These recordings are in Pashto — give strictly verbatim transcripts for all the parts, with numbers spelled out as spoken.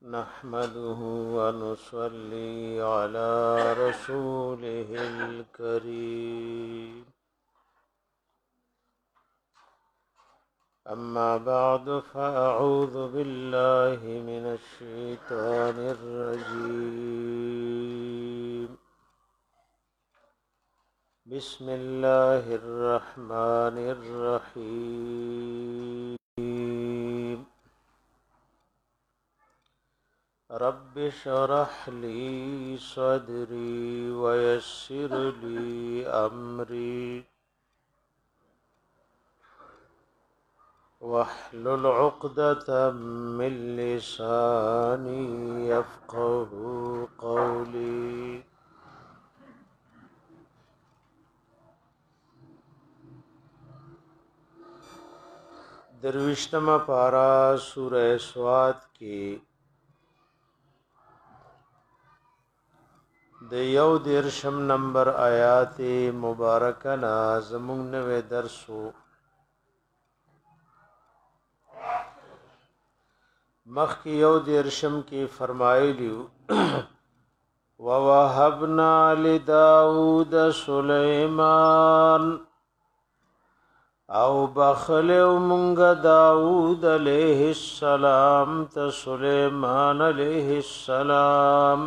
نحمده ونصلي على رسوله الكريم أما بعد فأعوذ بالله من الشيطان الرجيم بسم الله الرحمن الرحيم رب اشرح لي صدري ويسر لي أمري واحلل عقدة من لساني يفقه قولي درویشتمہ پارا سورہ سواد کی د یو دیرشم نمبر آیات مبارکه نا زمونږ نوې درسو مخکې یو دیرشم کې فرمایلیو ووهبنا لداود سلیمان او بخلو مونږ داود علیه السلام ته سلیمان علیه السلام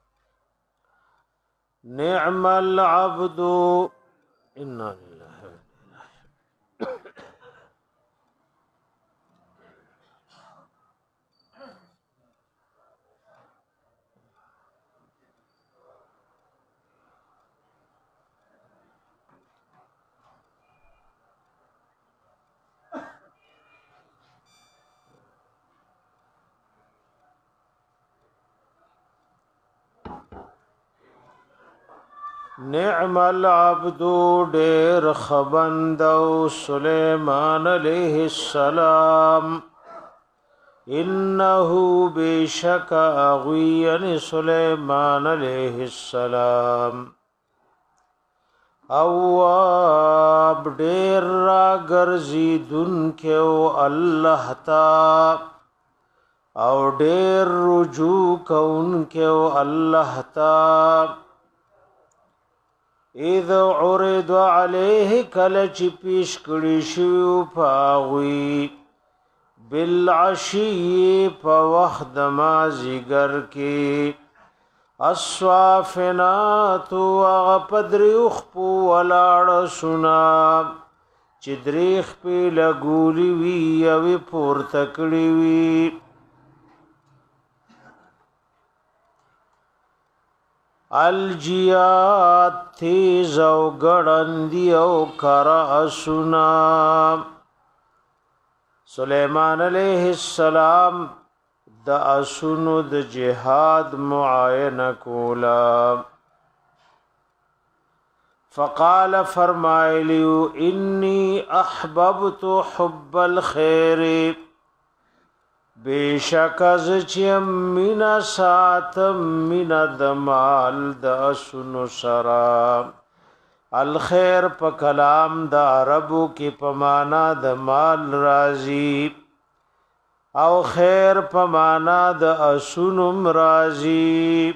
نعم العبد انا لله نعم العبد ډیر خبندو سلیمان علیہ السلام انه بشک اغوین سلیمان علیہ السلام اواب ډیر را ګرځیدون کېو الله تا او ډیر رجوع کون کېو الله تا اذا عرض عليه کلچ پیش کړي شو پاوي بالعشي په وخت ما زیګر کې الصافنات وغپدریخ پو ولاړ سنا چدریخ په لګولي وی او پور تکړی وی الجیات تیز او گڑندی او کراسنا سلیمان علیہ السلام د اسونو د جهاد معاینه کولا فقال فرمایلیو انی احببت حب الخير بیشک از چیم مینا ساتم مینا دمال دا سنو سرا الخیر پا کلام دا عربو کی پمانا دمال رازی او خیر پمانا دا سنم رازی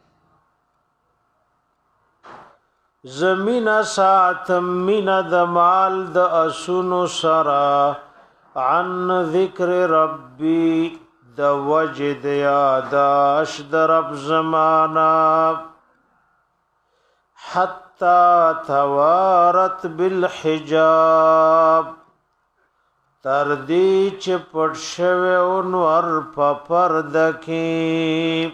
زمین ساتم مینا دمال دا سنو سرا عن ذکر ربی د وجد یاداش د رب زمانا حتی توارت بالحجاب تردی چه پټ شوه انور په پرده کې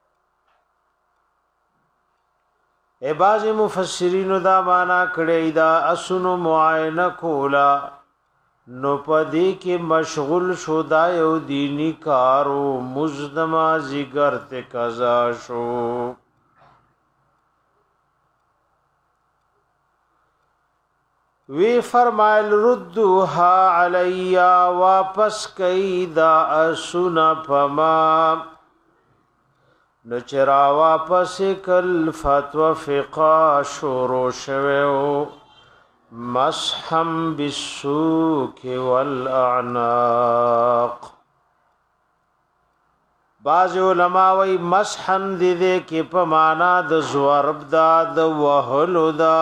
ای بعض مفسرین دا معنا کړی دا اسونو معاینه کولا نو پدی کې مشغول شو دا یو دینی کارو مزدما زیګر ته قضا شو وی فرمایل ردوها علیا واپس کیدا اسنا پما نو چرا واپس کل فتوا فقا شورو شوو مسحم بالسوق والاعناق بعض علماء وی مسحن دی دی کی پا مانا د زورب دا د وحلو دا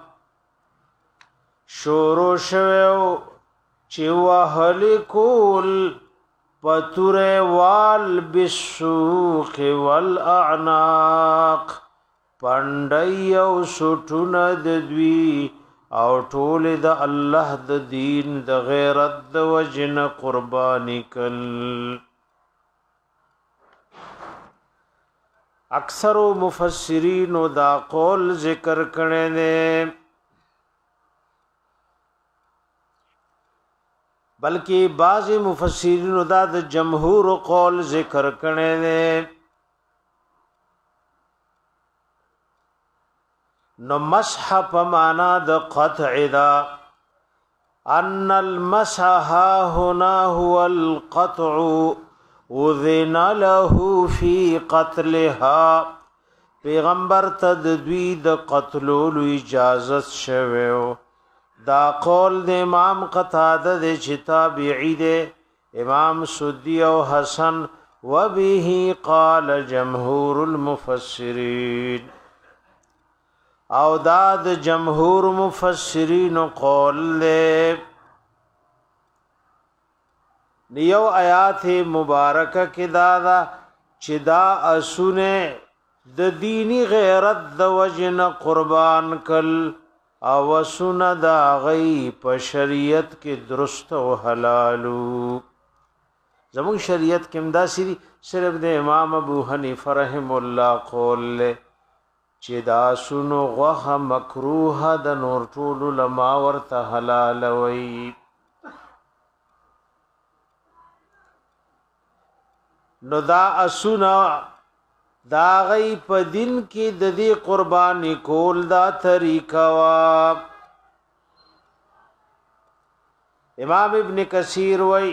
شورو شویو چی وحلی کول پتور وال بسوخ والاعناق پندی او سٹون ددوی او ټول د الله د دین د غیرت د وجن قربانی کل اکثر مفسرین دا قول ذکر کړي نه بلکې بعض مفسرین دا د جمهور قول ذکر کړي نه نو مسح په معنا د قطع دا ان المسح هنا هو القطع اذن له في قتلها پیغمبر تدوی د قتلولو اجازت شویو دا قول د امام قتاده د تابعی د امام سدی او حسن وبه قال جمهور المفسرین او دا د جمهور مفسرین قول له نیو آیات مبارکه کې دا دا چې دا اسونه د دینی غیرت د وجن قربان کل او اسونه دا غي په شریعت کې درست او حلالو زموږ شریعت کې امدا سری صرف د امام ابو حنیفه رحم الله قول له چې دا سونو غوخه مکروه د نور ټول علماء ورته حلال وي نو دا اسونا دا غي په دین کې د دې قرباني کول دا طریقہ وا امام ابن کثیر وای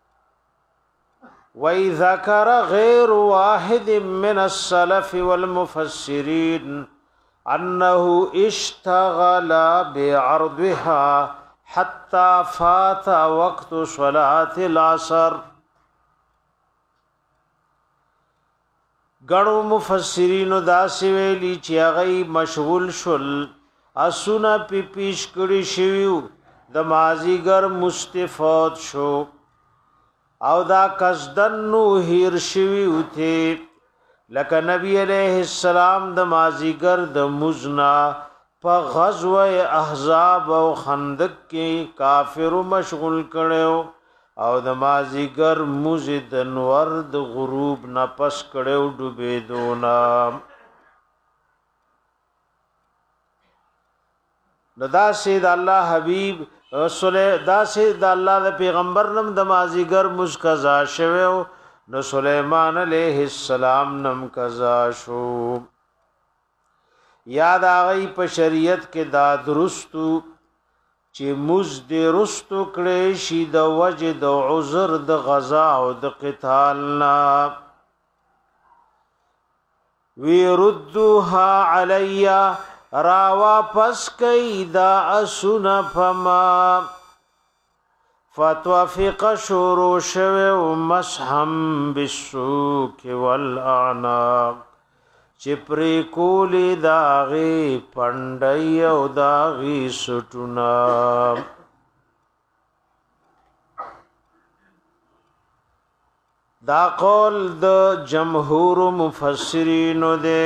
وای ذکر غیر واحد من السلف والمفسرین انه اشتغل بعرضها حتى فات وقت صلاة العصر غړو مفسرین دا سی ویلی چې هغه مشغول شول اسونه پی پیش کړي شیو د مازیګر مستفاد شو او دا قصدن نو هیر شوی وته لکه نبی علیہ السلام د مازیګر د مزنا په غزوه احزاب او خندق کې کافر مشغول کړو او د مازیګر مزد انور د غروب نه پس کړو ډوبې دونا ندا سید الله حبیب رسول دا سید الله د پیغمبر نم د مازیګر مز قضا شوو نو سلیمان علیہ السلام نم قضا شو یاد آغی په شریعت کې دا درستو چې مز د رستو کړي شي د وجه د عذر د غزا او د قتال نا وی ردوها علیا را واپس کئ دا اسنا فما فتوافق شروع شو مسحم بالسوق والاعناق چپری کولی داغی پندی او داغی سٹونا دا قول د جمهور مفسرینو دے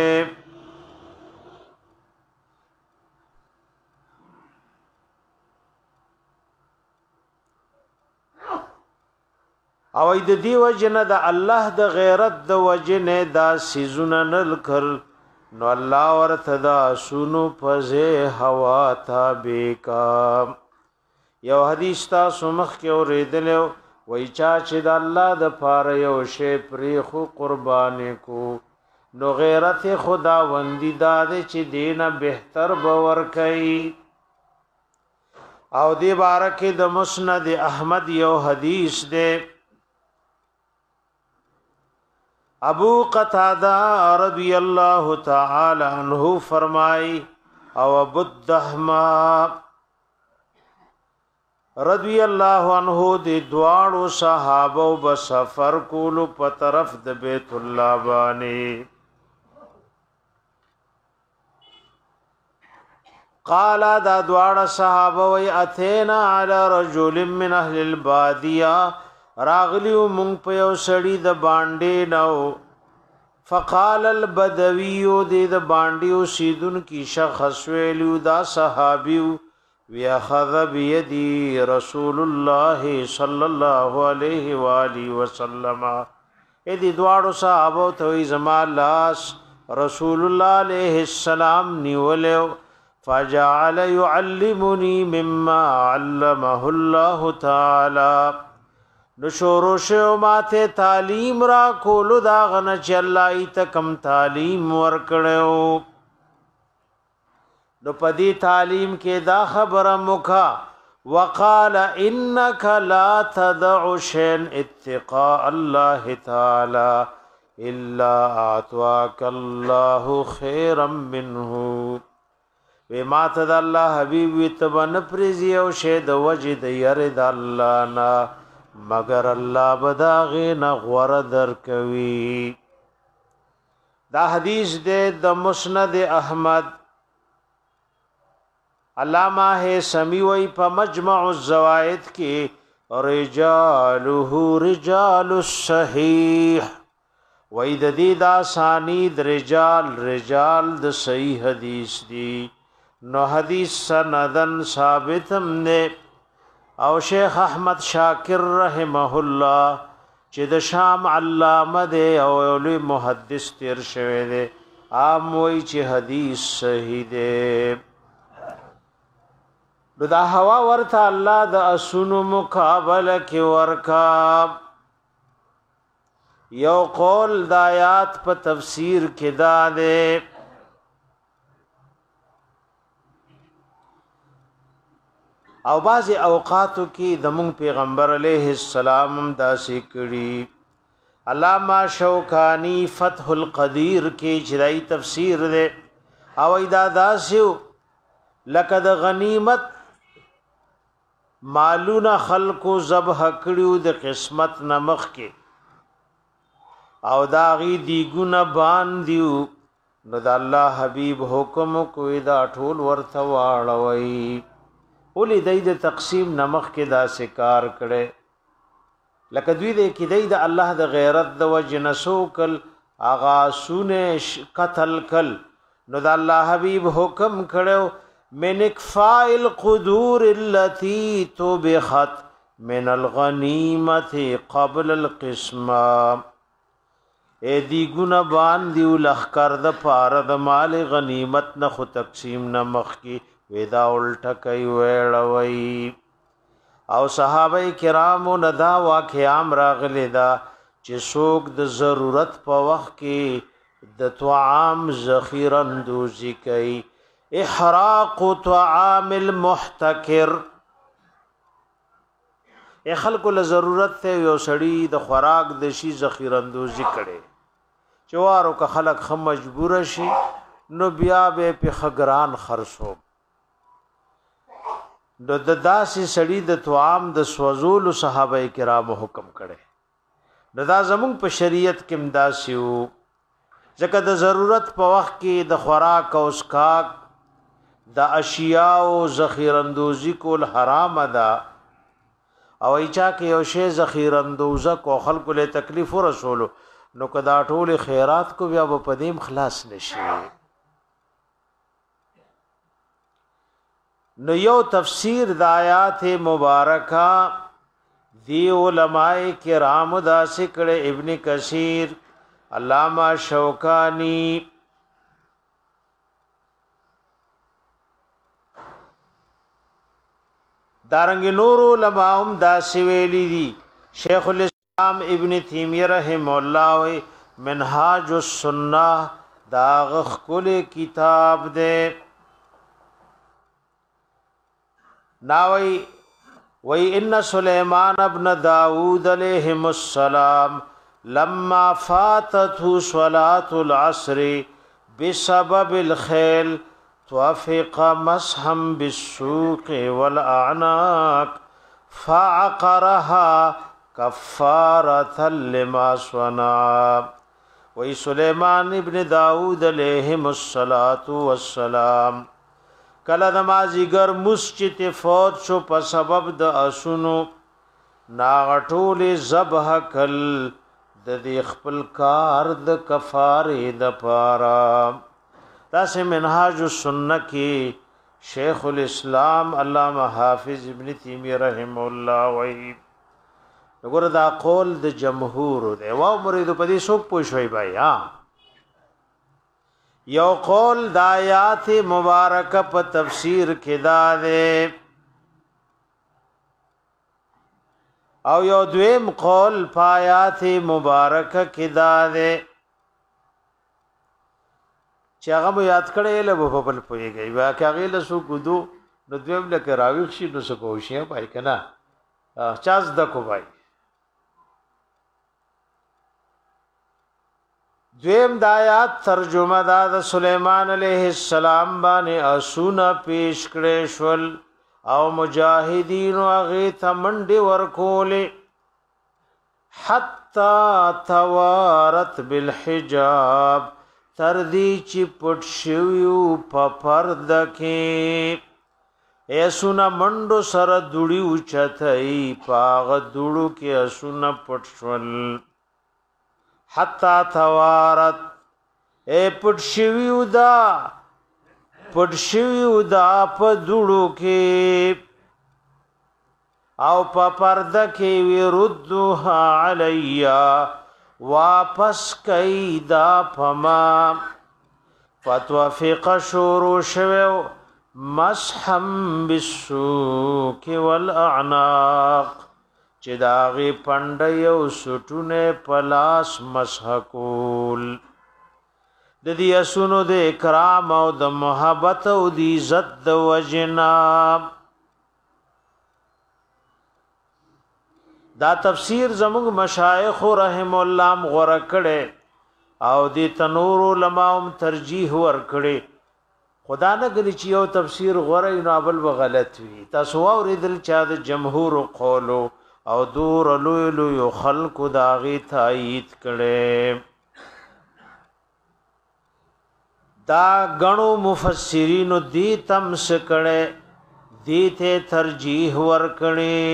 او د دی وجنه د الله د غیرت د وجنه دا سيزونه نل کر نو الله ورته دا سونو پزه هوا تابع کا یو حدیث تا سمخ کې اوریدل وای چا چې د الله د پاره یو شی پری خو قربان کو نو غیرت خدا وندی داد چې دینه بهتر باور کوي او دی بارکه د مسند احمد یو حدیث ده ابو قتادہ رضی اللہ تعالی عنہ فرمائی او ابو الدحما رضی الله عنه د دواړو صحابه او سفر کولو په طرف د بیت الله باندې. قال دا دواړه صحابه وی اتینا علی رجل من اهل البادیه راغلیو مونږ په یو سړی د باندې نو. فقال البدوی د باندې سیدن کی شخص ویلو دا صحابیو ویاخذ بیدی رسول الله صلی الله علیه و آله وسلم. اې دې دواړو صحابه ته زما لاس رسول الله علیه السلام نیولیو. فجعل يعلمني مما علمه الله تعالی. نشورو شو ماته تعلیم را کولو دا غنه چې الله ای تکم تعلیم ورکړو. نو پدی تعلیم کې دا خبره مکا وقال انك لا تدع شيئا اتقاء الله تعالی الا اعطاك الله خيرا منه. وی ماته د الله حبیب وی تبن پریزی او شه د وجه د یری د الله نا مگر الله بداغه نه غور در کوي. دا حدیث د مسند احمد. علامہ ہے سمی وی په مجمع الزوائد کې رجاله رجال الصحیح وی د دې دا سانید رجال رجال د صحیح حدیث دی. نو حدیث سندن ثابتم نے او شیخ احمد شاکر رحمه الله چې د شام علامه دی او لوی محدث تیر شوی دی عام وی چې حدیث صحیح دی. نو دا هوا ورته الله د اسونو مقابله کې ورکا. یو قول د آیات په تفسیر کې دا دی او بعضی اوقاتو کې د مونږ پیغمبر علیه السلام داسې کړي. علامہ شوکانی فتح القدیر کې جرای تفسیر ده او ایدا داسیو لکه د غنیمت مالونه خلقو ذبح کړیو د قسمت نمخ کې او دا غي دیګونه باندیو. نو د الله حبیب حکم کوی دا ټول ورته واړوي. اولی دای د تقسیم نمخ کې دا سکار کړي لکه دوی دې کې دای د الله د غیرت د وجنسو کل اغا سونه قتل کل. نو د الله حبیب حکم کړو من اکفاء القدور التي طبخت من الغنیمه قبل القسمه. اے دی ګنا باندې لخر د پاره د مال غنیمت نه خو تقسیم نمخ کې ودا الټه کوي وړوي. او صحابه کرامو ندا واقعام راغلی دا چې څوک د ضرورت په وخت کې د طعام ذخیره اندوزی کوي. احراق طعام المحتکر. ای خلکو له ضرورت ته یو سړی د خوراک د شي ذخیره اندوزی کړي چوارو که خلک خم مجبور شي نو بیا به په خګران خرصو. نو د داسې سړی د طعام د سوزول صحابه کرامو حکم کړي. نو دا زمونږ په شریعت کې امداسیو ځکه د ضرورت په وخت کې د خوراک او اسکاک د اشیاء او ذخیره اندوزی کول حرام ده او ایچا کې یو شی ذخیره اندوزه کو خلکو له تکلیف ورسولو نو کدا ټول خیرات کو بیا په پدیم خلاص نشي. نو یو تفسیر د آیات مبارکه دی علماء کرام دا سکڑے ابن کثیر علامہ شوکانی دارنگ نور علماء هم دا سویلی دی. شیخ الاسلام ابن تیمیہ رحمہ اللہ منہاج السنہ دا غخکل کتاب دے ناوی وی ان سلیمان ابن داود علیہم السلام لما فاتته صلاة العصر بسبب الخیل توافق مسحا بالسوق والاعناق فعقرها کفارة لما صنع. وی سلیمان ابن داود علیہم الصلاة والسلام کله د مازیګر مسجد فوت شو په سبب د اسونو ناغټول ذبح کل د دې خپل کار د کفاره د پاره. تاسو منهاج السنه کې شیخ الاسلام علامہ حافظ ابن تیمیہ رحم الله وی وګوره دا قول د جمهور دی. واو مرید په دې څوک پوښوي بھائی ها. یو قول د آیات مبارکه په تفسیر کې دا دی او یو دویم قول په آیات مبارکه کې دا دی چې هغه مو یاد کړی له په بل پويږي واکه هغه له سو ګدو نو دویم لکه راويخ شي نو څه کوشي پای کنه چاز دکو بھائی. دویم د آیات ترجمه دا د سلیمان علیہ السلام باندې اسونه پیش کړي شول او مجاهدین هغه ته منډي ورکولې حتا توارت بالحجاب تر دې چې پټ شویو په پرده کې اسونه منډو سره دوړي اوچتای پاغه دوړو کې اسونه پټ شول حتا توارت اے پټ شویو دا پټ شویو دا په دوړو کې او په پرده کې وردها علیا واپس کیدا فما فتوفق شورو شوو مسحم بالسوق والاعناق چې داغي پندیو سټونه پلاس مسحقول د دې اسونو د اکرام او د محبت او د عزت د وجنا. دا تفسیر زموږ مشایخ رحم الله غوړه کړي او د تنور علماء ترجیح ور کړي. خدا نه غلی چې یو تفسیر غوړه نو بل غلط وي. تاسو اوریدل چا د جمهور قولو او دور لوی لوی خلق داغي تایید کړي. دا غنو مفسرین دی تم سکړه دی ته ترجیح ور کړي.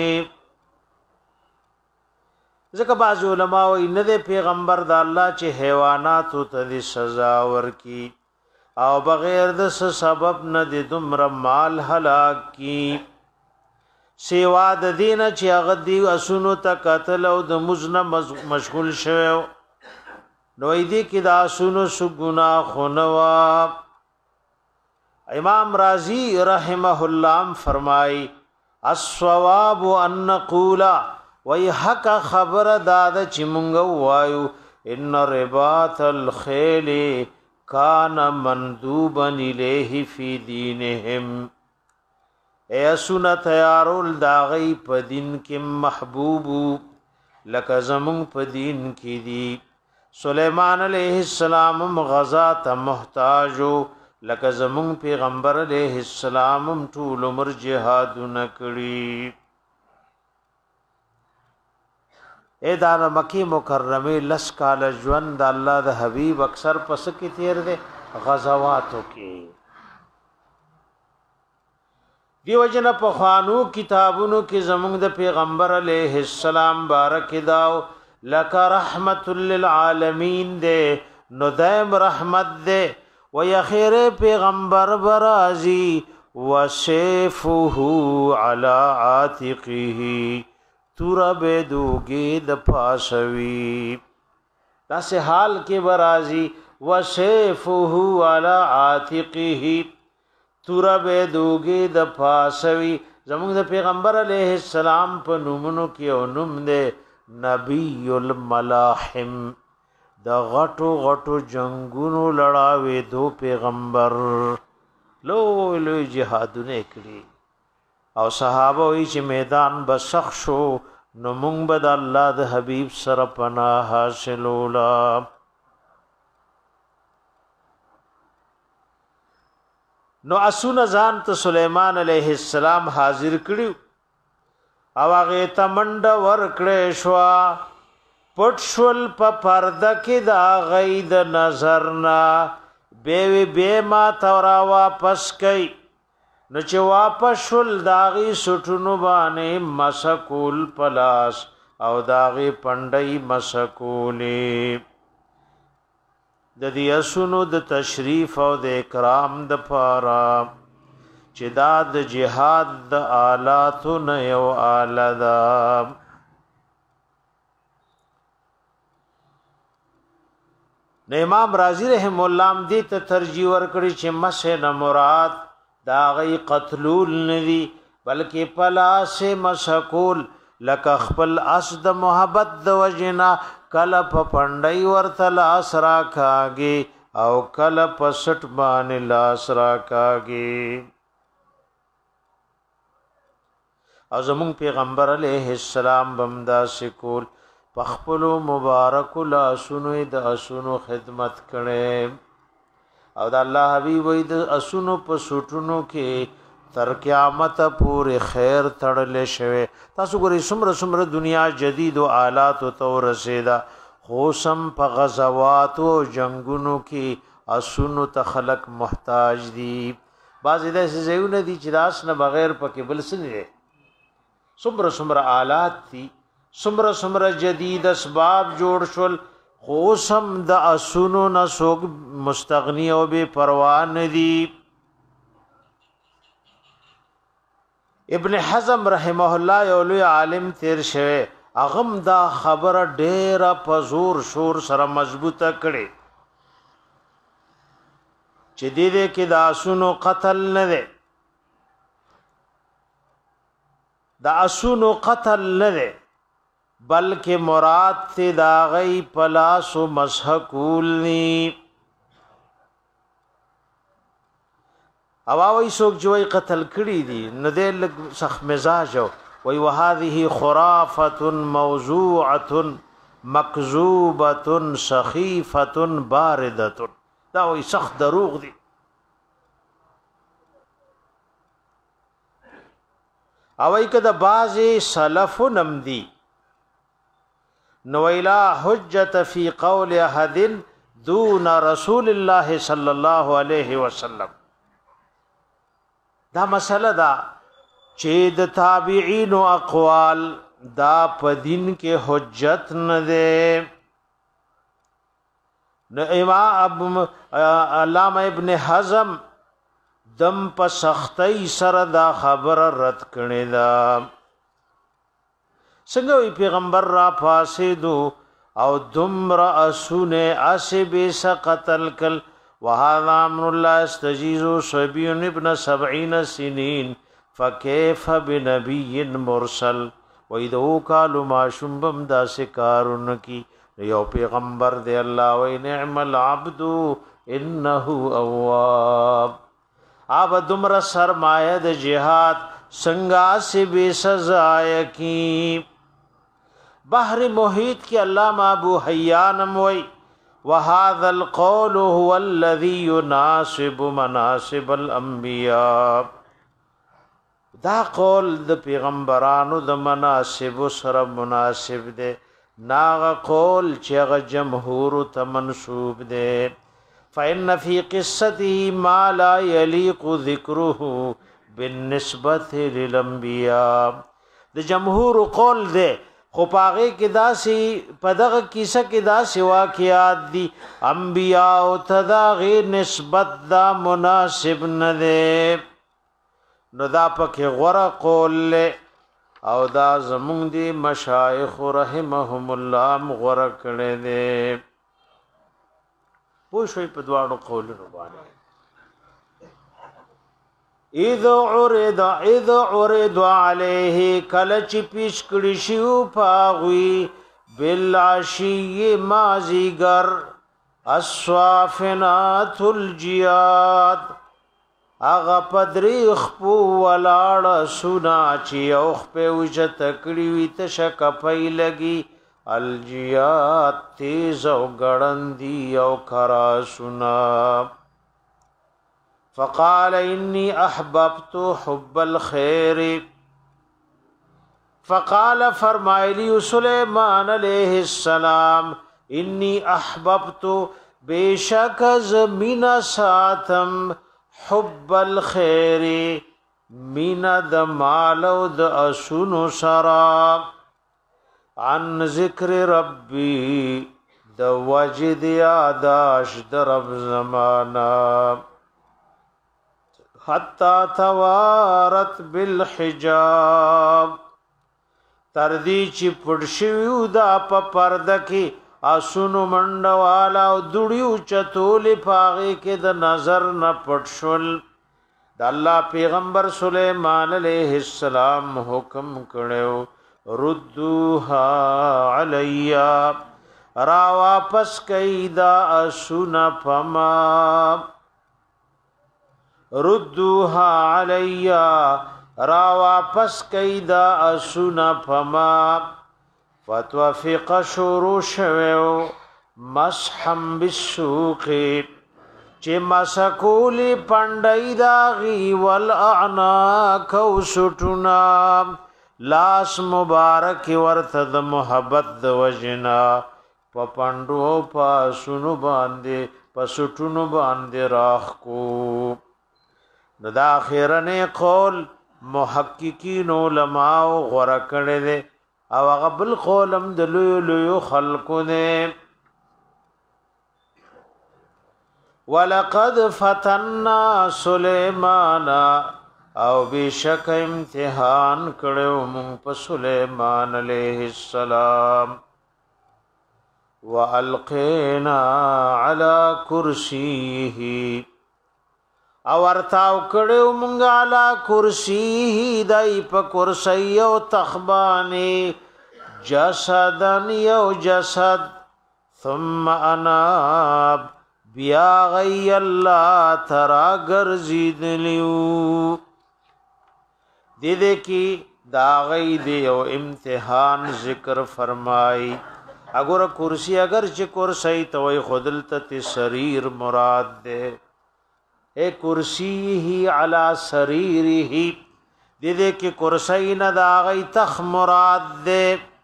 ځکه باز علماء او ان د پیغمبر د الله چې حیوانات ته سزا ورکی او بغیر د سبب نه د دمر مال هلاک کی سیوا د دینه چې هغه دی اسونو ته قتل او د مزنه مشغول شوه نو دې کې دا اسونو سو ګنا خنوا. امام رازی رحمه الله فرمای الصواب ان نقول وی حق خبر داد چې مونږ وایو ان رباط الخيل کان مندوبا الیه فی دینهم اے سنت تیارول داغی په دین کې محبوب لکه زمون په دین کې دی. سلیمان علیہ السلام غزا ته محتاجو لکه زمون پیغمبر علیہ السلام ټول عمر جهاد نکړي. اے دا مکی مکرمه لس کال ژوند الله د حبیب اکثر پس کې تیر دے غزواتو کې. دیو جن په خوانو کتابونو کې زمونږ د پیغمبر علیه السلام بارک داو لک رحمت للعالمین دے نو دائم رحمت دے و یخیر پیغمبر برازی وسیفه علی عاتقه تورا بدوگی د پاسوی دا سے حال کې برازی وسیفه علی عاتقه تورا بدوگی د پاسوی. زموږ د پیغمبر علیه السلام په نومونو کې او نوم دے نبی الملاحم د غټو غټو جنگونو لړاوي دو پیغمبر لو لو جهادونه کړی او صحابه وی چې میدان بسخ شو نو مونږ به د الله د حبیب سره پناه حاصلولا. نو اسونه ځان ته سليمان عليه السلام حاضر کړیو او هغه تمنډ ورکړې شو پټ شول په پرده کې دا غید نظرنا به به ما تورا واپس کئ نو چې واپس شول داغي سټونو باندې مسکول پلاس او داغي پندای مسکولې د دې اسونو د تشریف او د اکرام د پاره چې دا د جهاد د آلاتو نه یو آله ده. نو امام رازی رحم الله ام دې ته ترجیح ورکړي چې مسه نه مراد دا غي قتلول ندي بلکې پلاس مسکول لک خپل اسد محبت د وجنا کله په پندای ورته لاس را کاږي او کله په سټ باندې لاس را کاږي. او زمون پیغمبر علیه السلام بمدا سکول پخپلو مبارک لاسونو د اسونو خدمت کړي او د الله حبیب وې د اسونو په سټونو کې تر قیامت پورې خیر تړلې شوی. تاسو ګورئ سمره سمره دنیا جدید او آلات او تو رسیدا خو سم په غزوات او جنگونو کې اسونو ته خلق محتاج دي. بعض داسې ځایونه دي چې داس نه بغیر پکې بل څه نه سمره سمره آلات دي سمره سمره جدید اسباب جوړ شول خو سم د اسونو نه سوق مستغنی او بے پروا نه دي. ابن حزم رحمه الله یو لوی عالم تیر شوه اغم دا خبر ډیر په زور شور سره مضبوطه کړي چې دې دې کې دا اسونو قتل نه ده دا اسونو قتل نه ده بلکې مراد ته دا غي پلاس او مسحقول ني او اوی سوک جوی قتل کړي دي نه دې لګ سخ مزاج وي وهذه خرافه موضوعه مکذوبه سخيفه بارده دا وي سخت دروغ دي. اوی کده بعضی سلف نم دي نویلا حجت فی قول احد دون رسول الله صلی الله علیه وسلم. دا مسله دا چې د تابعین او اقوال دا په دین کې حجت نه ده. نو امام علامه ابن حزم دم په سختۍ سره دا خبر رد کړي دا څنګه وی پیغمبر را فاسدو او دمر اسونه اسب سقتل کل وهذا امر الله استجيز صبي ابن سبعين سنين فكيف بنبي مرسل وإذا قالوا ما شنبم دا سکارون کی یو پیغمبر دی الله و نعم العبد انه اواب. اب دمر سرمایه د جهاد څنګه سی بے سزا کی بحر محیط کی علامہ ابو حیان موي وهذا القول هو الذي يناسب مناسب الانبياء. دا قول د پیغمبرانو د مناسب سره مناسب ده ناغه قول چې غ جمهور ته منسوب ده. فإن في قصته ما لا يليق ذكره بالنسبة للانبياء. د جمهور قول ده خو پاغه کې داسي پدغه کیسه کې داسي واقعات دي انبیاء او تداغي نسبت دا مناسب نه ده نو دا پکې غره قول او دا زمونږ دي مشایخ رحمهم الله غره کړي دي. پوه شوي په دواړو قولونو باندې. اذ عرض اذ عرض عليه کل چ پیش کړي شو پاغوي بالعشي مازیګر الصافنات الجياد اغه پدریخ پو ولاړ سنا چی اوخ په وجه تکړی وی ته شک پي لګي الجياد تیز او ګړندی او کرا سنا. فقال اني احببت حب الخير فقال فرمایلی سلیمان علیہ السلام انی احببت بیشک زمین ساتم حب الخیر من د مال او د اسونو سرا عن ذکر ربی د وجد یاداش د رب زمانا حتی توارت بالحجاب تردی چی پڑشویو دا پا پردکی اسونو منڈوالا او دوڑیو چطولی پاغی که دا نظر نا پڑشول دا اللہ پیغمبر سلیمان علیہ السلام حکم کڑیو ردوها علیا را واپس کئی دا اسونا پما ردوها علیا را واپس کئی دا اسونا پما فتوفق شروع شویو مسحم بالسوقی چه مسکولی پندائی داغی والاعناک و سٹونا لاس مبارک ورتد محبت د وجنا پا پندو پا سنو باندے پا سٹونو باندے راخ کو دا خیرن قول محققین علماء غرکڑے دے او غبل قولم دلو لو خلقو دے ولقد فتنا سلیمان او بشک امتحان کړو مون په سلیمان علیہ السلام والقینا علی کرسیه او ورتاو کړو مونږ علی کرسیه دای په کرسی او تخبانی جسدن یو جسد ثم اناب بیا غی اللہ ترا گرزیدلیو دیدے کی داغی دے او امتحان ذکر فرمائی اگر کرسی اگر چی کرسی توی خودلت سریر مراد دے اے کرسی ہی علا سریری ہی دیدے کی کرسی نا داغی تخ مراد دے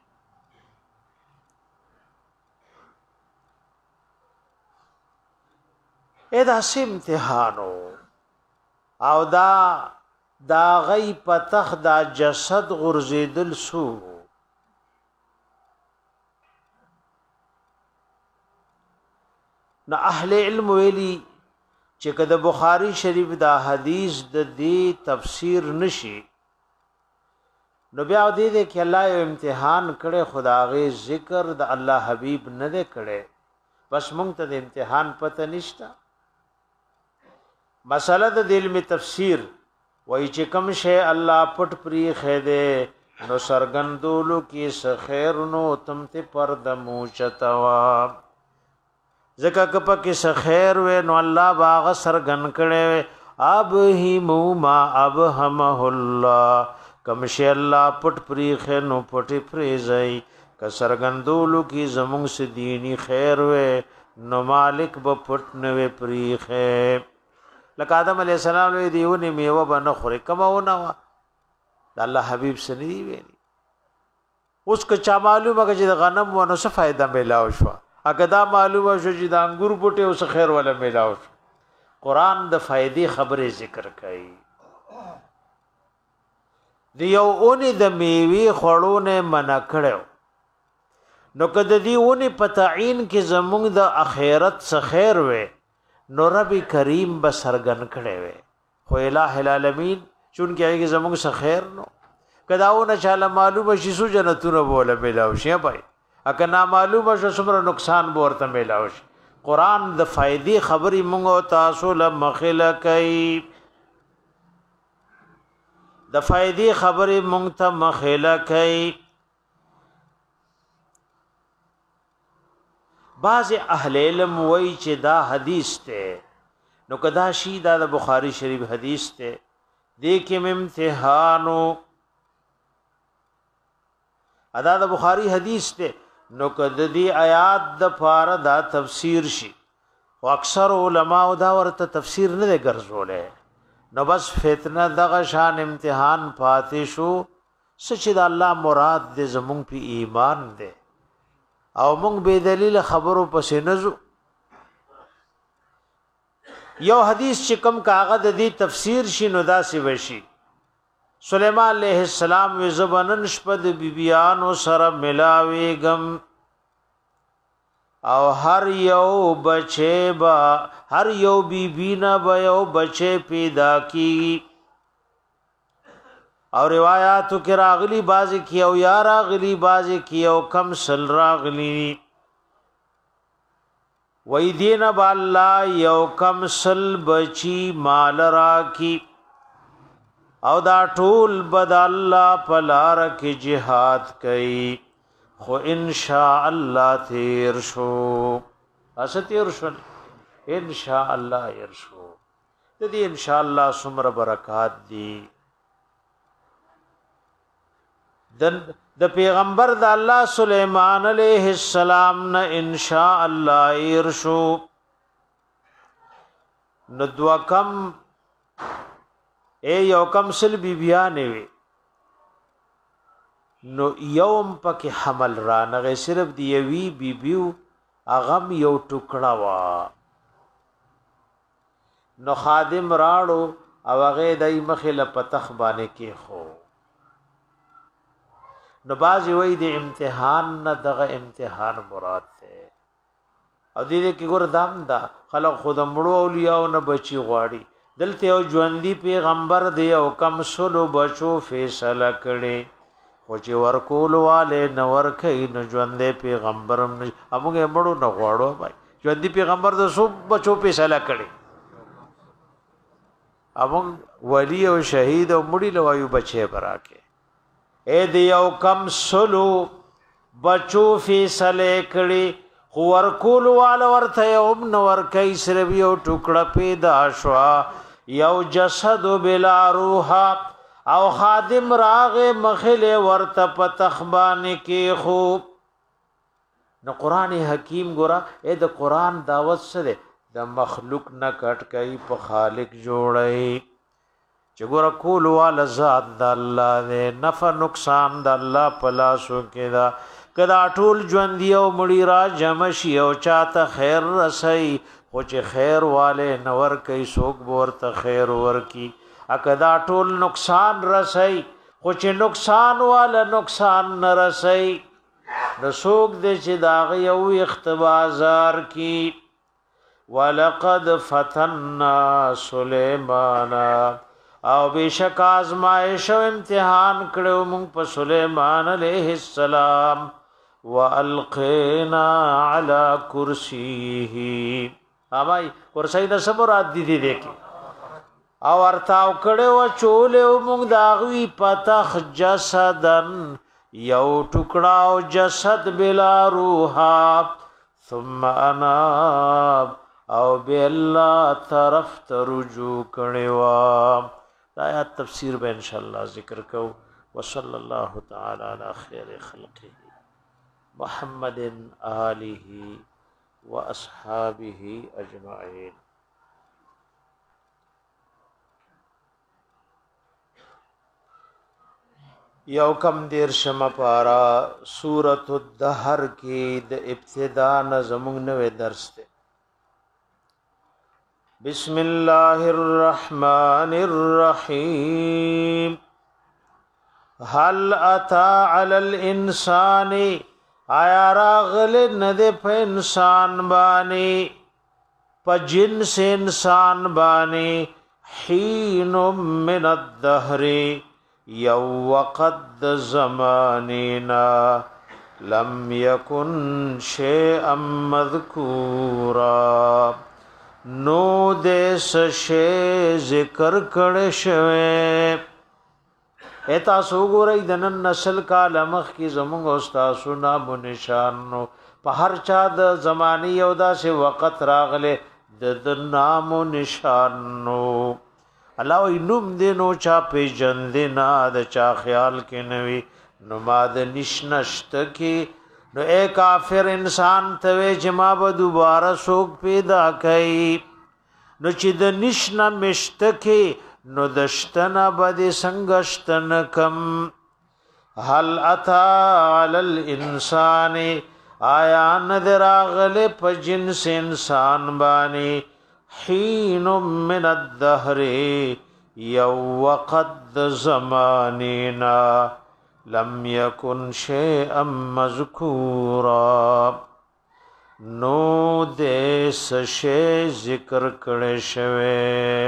اے دا سی امتحانو او دا دا غی پتخ دا جسد غرزیدل سو نا اہل علم ویلی چکه د بخاری شریف دا حدیث د دی تفسیر نشي نو بیا دې دې کې الله یو امتحان کړي خداغه ذکر د الله حبیب نه دې کړي بس مونږ ته د امتحان پته نشتا مسله د علم تفسیر وای چې کوم شی الله پټ پری خېده نو سرګندولو کې س خیر نو تم ته پرد موچتوا زکه کپ کې س خیر و نو الله باغ سرګن کړي اب هی مو ما اب همه الله کوم شی الله پټ پری خې نو پټ فریزای ک سرګندولو کې زمون س دینی خیر و نو مالک به پټ نو پری خې لکه آدم علیہ السلام له دیونه میوه بنه خوري کماونه وا د الله حبیب سنی ویلی اوس که چا معلومه چې غنم ونه څه فائدہ میلاو شو اګه دا معلومه شو چې د انګور بوټي اوس خیر ولا میلاو شو قران د فائدې خبره ذکر کوي دی یو اونې د میوي خړونه منع کړو نو کده دی اونې پتاعین کې زمونږ د اخرت څخه خیر وې نو رب کریم بسرګن کړي وي خو الہ العالمین چون کې هغه زموږ څخه خیر نو کداونه چاله معلومه شي سو جنتونه بوله ملاو شي پای اګه نا معلومه شو څومره نقصان ورته ملاو شي قران د فائدې خبري مونږ تاسو له مخله کوي د فائدې خبري مونږ ته مخله کوي بعض اهل علم وای چې دا حدیث ته نو کدا شی دا د بخاری شریف حدیث ته دې کې امتحانو ادا د بخاری حدیث ته نو کده دې آیات د فار دا تفسیر شي او اکثر علما دا ورته تفسیر نه ګرځولې نو بس فتنه دغه شان امتحان پاتې شو سچ د الله مراد دې زمونږ په ایمان دې او مونږ به دلیل خبرو پسې نزو یو حدیث چې کوم کاغذ دې تفسیر شي نو دا سی وشي سليمان عليه السلام و زبنن شپد بیبیانو سره ملاويګم او هر یو بچه با هر یو بیبی نه به یو بچه پیدا کی او روایاتو کې راغلی بازي کی او یا راغلی بازي کی او کم سل راغلی وای دین با الله یو کم سل بچی مال را کی او دا ټول بد الله پلار کې jihad کوي خو ان شاء الله تیر شو اس تیر شو ان شاء الله ير شو د دې ان شاء الله سمره برکات دي د پیغمبر د الله سليمان عليه السلام نه ان شاء الله ير شو ندوا کم اے یو کم سل بی بیانې وي نو یوم پکې حمل را نغه صرف دی وی بی بیو اغم یو ټوکړه وا نو خادم راړو او هغه دای مخله پتخ باندې کې خو نو باز وی دی امتحان نه دغه امتحان مراد ده او دې کې ګور دام دا خلک خود مړو اولیاء نه بچي غواړي دلته یو ژوندۍ پیغمبر دی او کم سلو بچو فیصله کړي خو چې ورکول والے نو ورکې نو ژوندې پیغمبرم نه امغه مړو نه غواړو بھائی ژوندۍ پیغمبر د سو بچو فیصله کړي امغه ولی او شهید او مړي لوایو بچي براکه اے دی او کم سلو بچو فیصله کړي خو ورکول والے ورته یوم نو ورکې سره یو ټوکړه پیدا شوا یو جسد بلا روح او خادم راغ مخله ورته پتخبان کې خوب نو قران حکیم ګورا اے د قران دعوت سره د مخلوق نه کټ کای په خالق جوړای چې ګورا کول وال ذات د الله نه نفع نقصان د الله پلاسو کې دا کدا ټول ژوند یو مړی را جمع شي او چاته خیر رسي خو چې خیر والے نور کوي سوق ورته خیر ورکی اکدا ټول نقصان رسي خو چې نقصان والا نقصان نه رسي نو سوق دې چې داغ یو اختبازار کی ولقد فتنا سليمان او بشک آزمائش او امتحان کړو موږ په سليمان عليه السلام والقینا علی کرسیه اوای ورسې د صبر ادي دي دي او ارتاو کړو چول او موږ داغوی پتخ جسدن یو ټوکړه او جسد بلا روح ثم انا او بالله طرف ترجو کړو آیات تفسیر به ان شاء الله ذکر کو وصلی الله تعالی علی خیر خلقه محمد آله واصحابه اجمعین یو کم دیر شمه پارا سورۃ الدهر کې د ابتدا نظمون نوې درس ده بسم الله الرحمن الرحیم هل اتا علی الانسان آیا راغل ند په انسان باندې په جنس انسان باندې حین من الدهر یو وقت زماننا لم یکن شیئا مذکورا نو دیس شی ذکر کړه شوه اتا سو ګورې د نن نسل کا لمخ کی زمونږ استاد سنا مو نشان نو په هر چا د زمانی یو داسې وخت راغله د نام او نشان نو الله وینم دې نو چا په جند نه د چا خیال کې نوي نو ما د نشنشت کې نو اے کافر انسان ته جما به دوباره سوق پیدا کړي نو چې د نشنا مشت کې نو دشتنا بده سنگشتن کم هل اتا علی الانسان آیا نظر اغل په جنس انسان باندې حین من الدهر یو وقت زمانینا لم یکن شیئا مذکورا نو دې سشي ذکر کړي شوی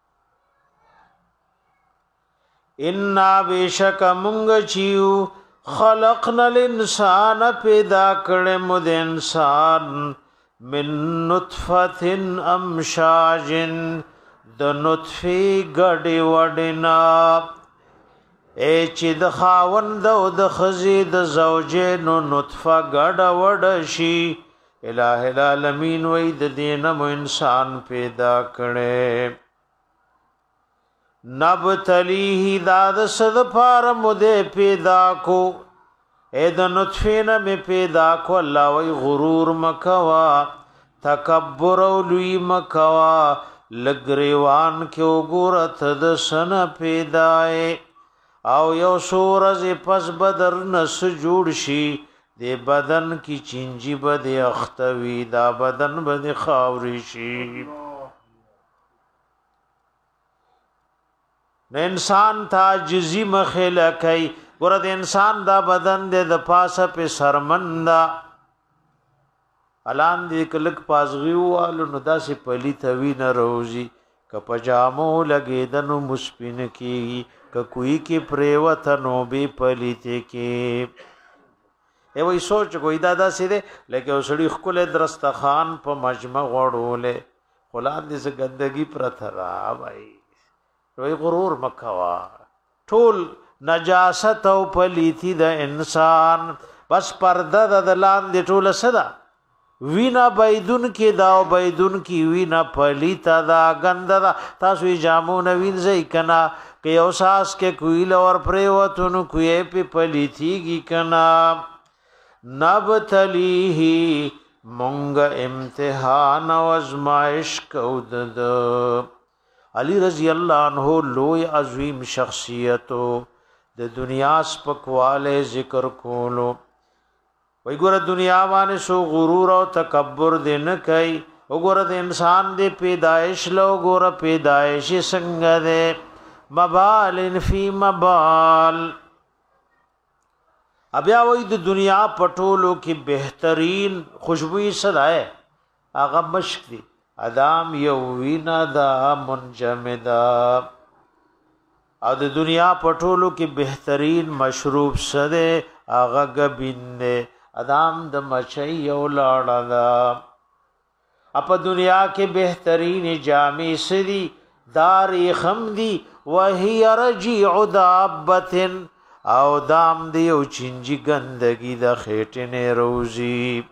ان بیشک مونږ چیو خلقنا الانسان پیدا کړه مو د انسان من نطفه امشاج د نطفه ګډي وډنا اے چې د خاوند او د خزي د زوجینو نطفه ګډ وډ شي الہ العالمین وې د دینم انسان پیدا کړي نبتلیه داد صد پار مده پیدا کو اے د نطفه نه می پیدا کو الله وی غرور مکوا تکبر او لوی مکوا لګریوان کې وګورت د سن پیدای او یو سورز پس بدر نس جوړ شي د بدن کی چینجی بد اختوی دا بدن بد خاوري شي نه انسان تعجزی مخله کوي ګور د انسان دا بدن د پاسه په سرمندا الان دې کلک پازغیوالو نو داسې پلی توی نه روزي ک پجامو لګیدنو مسپین کی ک کوئی کی پریوت نو به پلیته کی ای وای سوچ کوئی دادا سیده لکه وسړي خپل درستخان په مجمع غړولې خلان دې څه ګندګي پرثرا وای وای غرور مکوا ټول نجاست او پلیتی د انسان بس پرده د لاندې ټول صدا وینا بيدون کې دا او بيدون کې وینا پلیتا دا غند دا تاسو جامو نوین زئی کنا کې اوساس کې کویل اور پریوتونو کوی په پلیتیږي کنا نبتلیه مونږ امتحان او ازمائش کو د علی رضی اللہ عنہ لوی عظیم شخصیتو د دنیا سپکواله ذکر کولو وای ګور دنیا باندې سو غرور او تکبر دین کوي وګور د انسان د پیدایش لو ګور پیدایش څنګه ده مبال فی مبال ابیا وای د دنیا پټولو کې بهترین خوشبوئی صدای هغه مشک دی ادم یو وینا دا منجمدا او د دنیا پټولو کې بهترین مشروب سده هغه غبینه ادم د مچي یو لاړه دا اپ دنیا کې بهترین جامې سدي دار خمدي وهي رجيع دابه او دام دی او چنجي گندگی د خېټنه روزي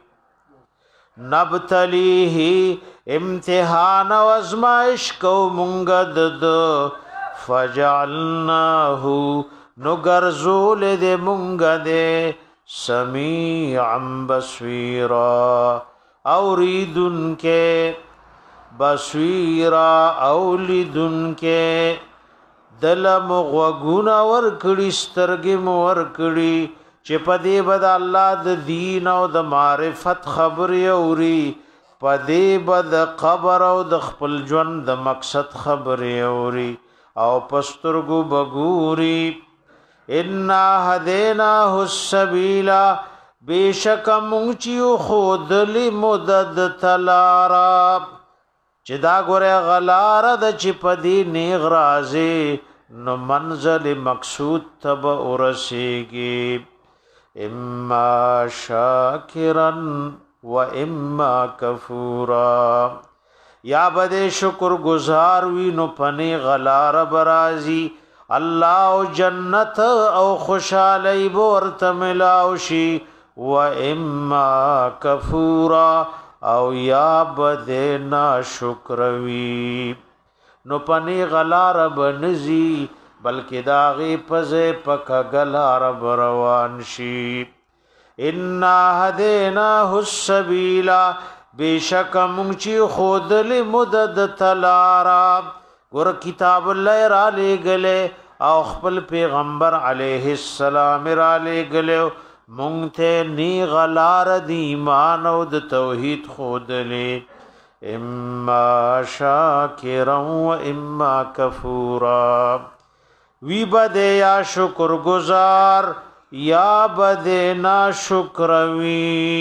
نبتلیه امتحان و ازمائش کو مونږ د فجعلناه نغرزول د مونږ د سميعا بصيرا اوریدن کې بصيرا اولیدن کې دل مغوغون ور کړي سترګې مور کړي چې پدې بد الله د دین او د معرفت خبر اوري پدې بد قبر او د خپل ژوند د مقصد خبر اوري او پسترګو بګوري ان هديناه السبيل بشک مونچیو خودلی مدد تلارا چې دا ګوره غلار د چې پدې نیغ رازي نو منزل مقصود تب ورسیږي اما شاکرا و اما کفورا یا بده شکر گزار وی نو پنی غلار برازی الله او جنت او خوشالی ورت ملاوشی و اما کفورا او یا بده نا شکروی نو پنی غلار بنزی بلکې داغي پزه پک غلار بروان شي ان هديناه السبيل بشک مونږ خودل مدد تلارا ګور کتاب الله را لګله او خپل پیغمبر علیه السلام را لګلو مونږ ته نی غلار دی ایمان او د توحید خودلې اما شاکرا و اما کفورا وی بده یا شکر گزار یا بده نا شکروی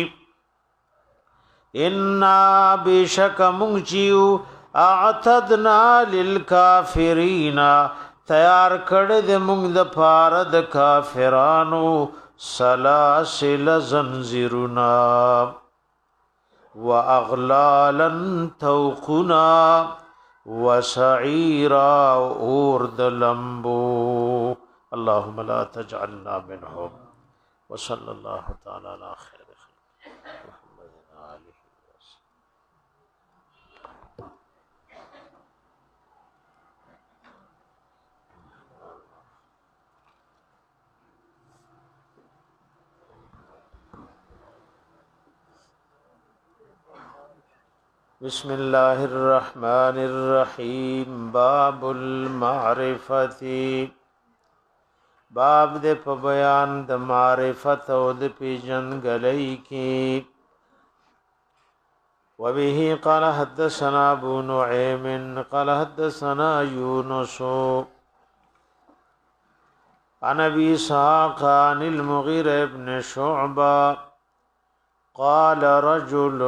انا بشک مونږیو اعتدنا للکافرین تیار کړه د مونږ د پاره د کافرانو سلاسل زنجیرنا واغلالا توقنا وسعيرا اورد لمبو اللهم لا تجعلنا منهم وصلى الله تعالى على خير بسم الله الرحمن الرحيم باب المعرفة باب د په بیان د معرفت او د پیژنګلۍ کې وبه قال حدثنا ابو نعيم قال حدثنا يونس عن ابي اسحاق عن المغيرة بن شعبة قال رجل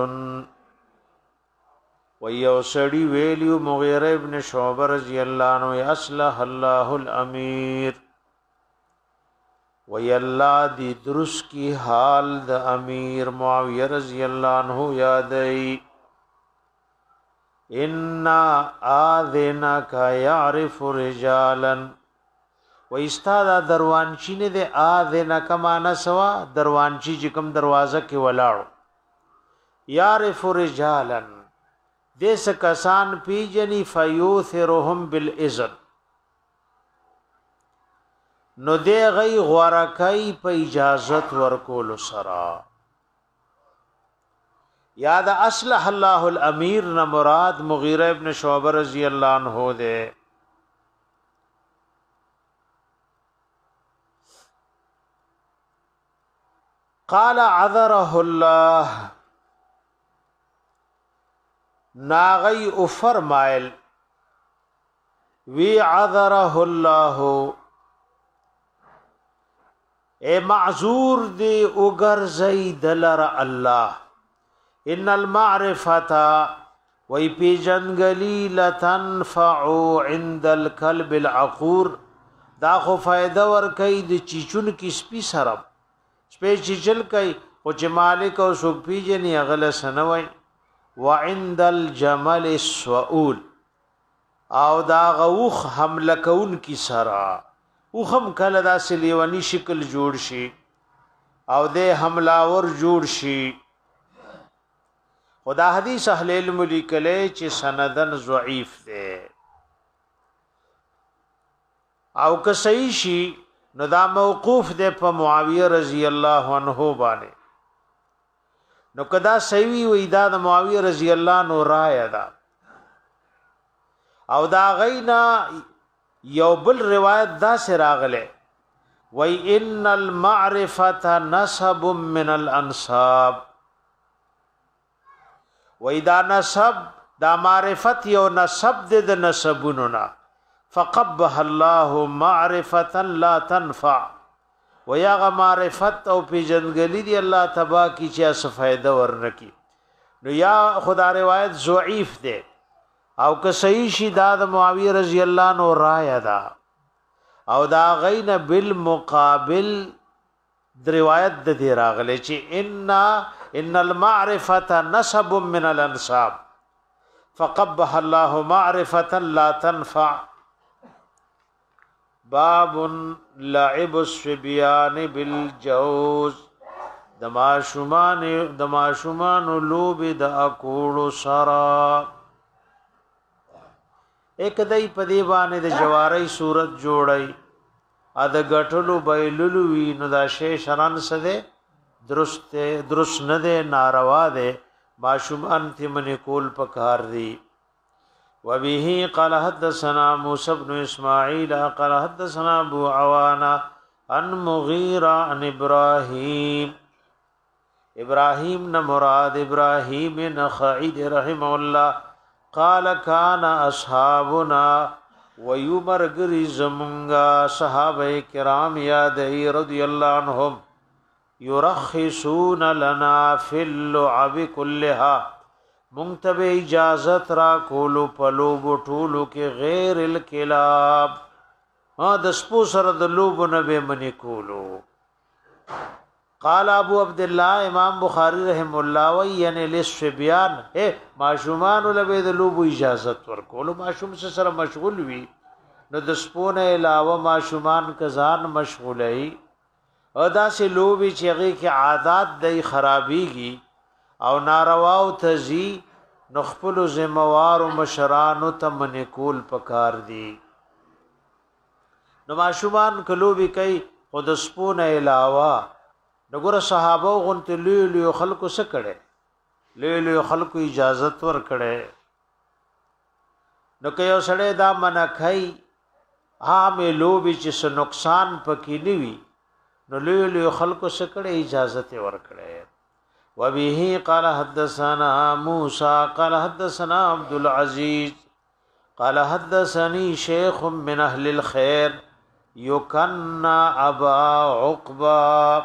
ويو سړي ویلیو مغیره ابن شعبہ رضی الله عنه اصلح الله الامیر وی الله دی درست کی حال د امیر معاویه رضی الله عنه یادای ان اذنک یعرف رجالا و استاد دروانچی نه د اذنک معنا سوا دروانچی چې کوم دروازه کې ولاړ یعرف رجالا دیس کسان پیجنی فیوثرهم بالاذن نو دی غی غورکای په اجازت ورکول سرا یاد اصلح الله الامیر نہ مراد مغیرہ ابن شعبہ رضی اللہ عنہ دے قال عذره الله ناغی او فرمائل وی عذره الله اے معذور دی اگر زیدلر الله ان المعرفت وی پی جنگلی لتنفع عند الكلب العقور دا خو فائدہ ور کئی د چیچون کی سپی سرم سپی چیچل کئی او چې مالک او سو پی جنی اغل سنوي وعند الجمل السؤول او دا غوخ حمله کون کی سرا وخم کله داسې لیونی شکل جوړ شي او د حملاور جوړ شي خدا حدیث اهل علم لیکله چې سندن ضعیف ده او که صحیح شي نو دا موقوف ده په معاویه رضی الله عنه باندې نو کدا صحیح وی دا د معاویه رضی الله عنه رائے ده او دا غینا یو بل روایت دا سراغله وی ان المعرفه نسب من الانساب وی دا نسب دا معرفت یو نسب د نسبونو نا فقبح الله معرفه لا تنفع ویا معرفت او پیجنګلی دی الله تبا کی چا فائدہ ورنکی نو یا خدا روایت ضعیف ده او که صحیح شي دا د معاویه رضی الله عنه رائے ده او دا غین بالمقابل د روایت د دی راغله چې ان ان المعرفه نسب من الانساب فقبح الله معرفه لا تنفع باب لعب الصبيان بالجوز دماشومان دماشومان لوب د اکوړو سرا ایک دای پدی باندې د جواری صورت جوړی ا د غټلو بیللو وی نو دا شی شران سده درست درست نه ده ناروا ده ماشومان تی منی کول پکار دی وبه قال حدثنا موسى بن اسماعيل قال حدثنا ابو عوانة عن مغيرة عن ابراهيم ابراهيم نہ مراد ابراهيم نخعي رحمه الله قال كان اصحابنا ويمرغري زمنگا صحابه کرام یادئی رضی اللہ عنہم يرخصون لنا في اللعب كلها منتب اجازت را کولو پلو بټولو کې غیر الکلاب ها د سپو سره د لوب نه به منی کولو. قال ابو عبد الله امام بخاری رحم الله و یعنی للصبيان اے معشومان له د لوب اجازت ورکولو معشوم سره مشغول وي نو د سپو نه علاوه معشومان کزان مشغولای ادا سے لوبي چغه کې عادت دای خرابيږي او ناروا او تزي نخپل زموار او مشران تمن کول پکار دي. نو ماشومان کلوبي کوي خود سپونه علاوه دغه صحابه غنت لولو خلکو سکړي لولو خلکو اجازت ور کړي نو کيو سړی دا منع کوي عام لوبي چې نقصان پکې نیوي نو لولو خلکو سکړي اجازت ور کړي. وبه قال حدثنا موسى قال حدثنا عبد العزيز قال حدثني شيخ من اهل الخير يكنى ابا عقبه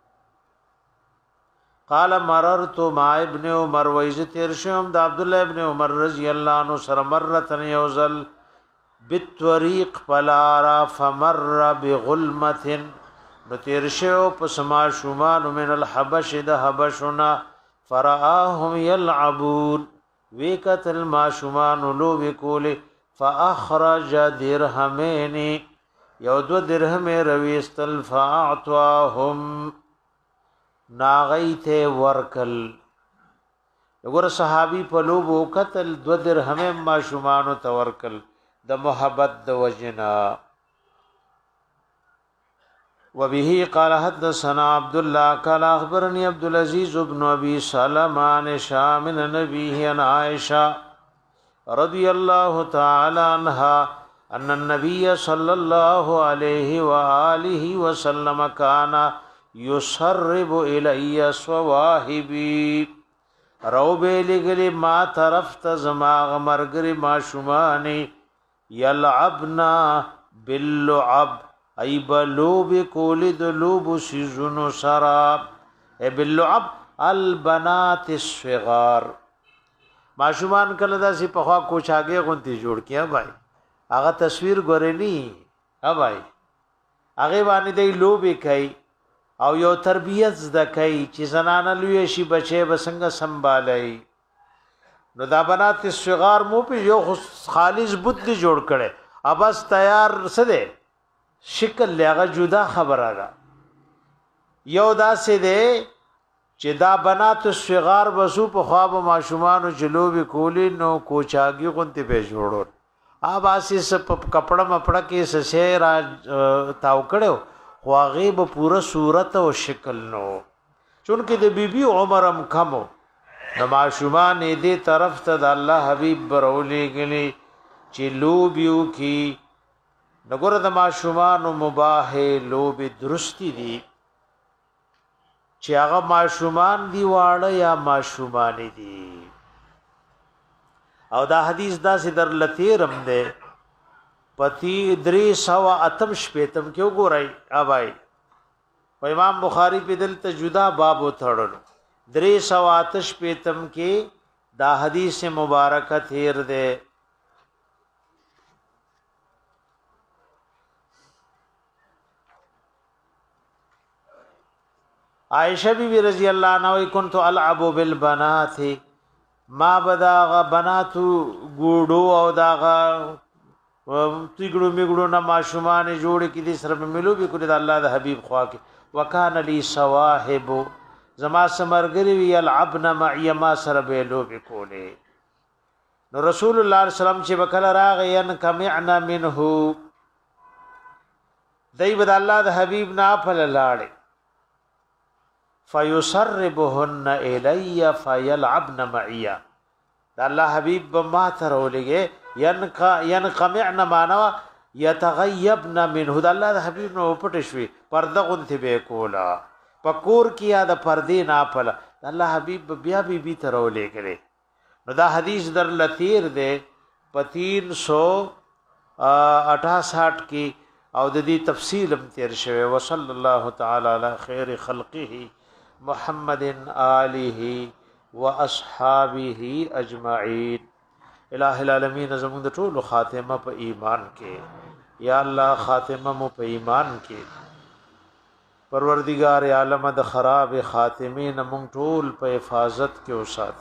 قال مررت مع ابن عمر وإذ ترشم د عبد الله ابن عمر رضی الله عنه سر مرتن يوزل بالطريق فلارا فمر بغلمه نو تیرشو پسما شومان من الحبش د حبشنا فرآهم يلعبون ویکت الماشومان لو وکول فاخرج درهمين یو دو درهم رويستل فاعطاهم ناغیت ورکل. وګوره صحابي په لوب وکتل دو درهم ماشومان تورکل د محبت د وجنا. وبه قال حدثنا عبد الله قال اخبرني عبد العزيز بن ابي سلمة عن هشام بن نبيه عن عائشه رضي الله تعالى عنها ان النبي صلى الله عليه واله وسلم كان يسرب الي صواحبي رو بلغلی ما طرف تزما مرغری ما شمانی يلعبنا باللعب ای بلوب کولد لوب سیزونو سراب ای بلعب البنات الصغار ماشومان کله داسې په خوا کوچاګه غونتی جوړ کیا بھائی هغه تصویر ګورلی ها بھائی هغه باندې دی لوب کوي او یو تربیت زده کوي چې زنانه لوی شي بچي بسنګ سنبالای نو دا بنات الصغار مو په یو خالص بوت دی جوړ کړي ابس تیار سده شکل لغه جدا خبره ده یو دا سه ده چې دا بنات الصغار وسو په خواب ماشومان جلوبي کولی نو کوچاګي غونته په جوړو اب اسی سپ کپڑا مپڑا کې سسه را تاو کړو واغي به پورا صورت او شکل نو چونکه د بیبي عمرم کمو د ماشومان دې طرف ته د الله حبيب برولې غلي چې لوبيو کی نګور د ماشومان مباح لوب درستی دي چې هغه ماشومان دی واړه یا ماشومان دي او دا حدیث دا سي در لتیرم ده پتی درې سوا اتم شپیتم کیو ګورای اوای په امام بخاری په دلته جدا باب وتړل درې سوا اتم شپیتم کې دا حدیث مبارکه تیر ده. عائشہ بی بی رضی اللہ عنہ کنت العب بالبنات ما بداغ بناتو ګوډو او داغه تیګړو میګړو نه ماشومان جوړ کی دي سره ملو به کړی د الله د حبیب خوا کې وکانه لی صواحب زما سمرګری وی العبن معي ما سره به لو به کوله نو رسول الله صلی الله علیه وسلم چې وکړه راغین کمعنا منه دای بد الله د حبیب نه فل لاړ فيسربهن الي فيلعبن معي د الله حبیب بما ترولګه ينقا ينقمعن معنا يتغيبن منه د الله حبیب نو پټ شوي پرده غونته به کولا پکور کیا د پردې نه پله الله حبیب بیا بی بی ترولې کړي نو دا حدیث در لثیر دے په تین سو اٹھاسٹھ کی او د دې تفصیل هم تیر شوی وصلی الله تعالی علی خیر خلقه محمد آله واصحابه اجمعین الہ العالمین زمون د ټول خاتمه په ایمان کې یا الله خاتمه مو په ایمان کې پروردگار عالم د خراب خاتمه نمون ټول په حفاظت کې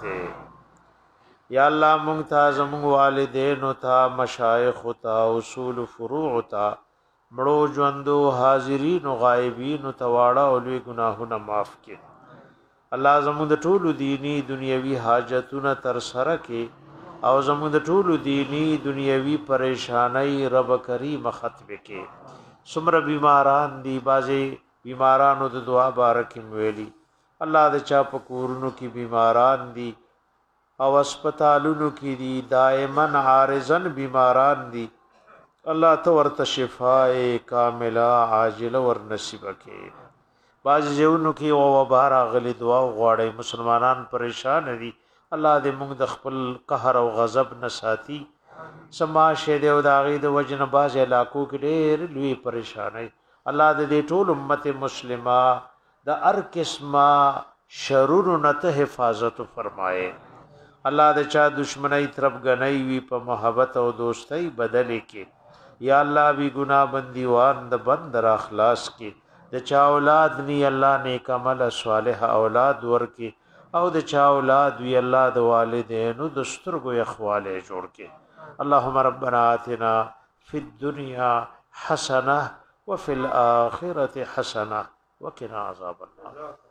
وساته یا الله مونږ ته زموږ والدین او ته مشایخ او ته اصول فروع او ته مړو ژوندو حاضرین او غایبین او تواړه او لوی ګناهونه معاف کړي الله زموږ د ټولو دینی دنیوي حاجتونه تر سره کړي او زموږ د ټولو دینی دنیوي پریشانای رب کریم ختم کړي څومره بیماران دي بازي بیمارانو د دعا بارکیم ویلي الله د چا په کورونو کې بیماران دي او اسپیټالونو کې دي دائما عارضن بیماران دي الله تو ورته شفای کامله عاجله ور نصیب کړي باز ژوند کې او وبار غلي دعا غواړي مسلمانان پریشان دي الله دې موږ د خپل قهر او غضب نه ساتي سما شه دې او داغي د وجن باز علاقو کې ډېر لوی پریشانای الله دې ټول امت مسلمه د هر قسمه شرور نه حفاظت فرمائے الله د چا دشمنی طرف غنی وی په محبت او دوستۍ بدل کې یا الله بی گناہ بندیوان د بند را اخلاص کې د چا اولاد نی الله نیک عمل صالح اولاد ورکی او د چا اولاد وی الله د والدینو د سترګو اخواله جوړ کې اللهم ربنا آتنا فی الدنیا حسنه وفي الاخره حسنه وقنا عذاب النار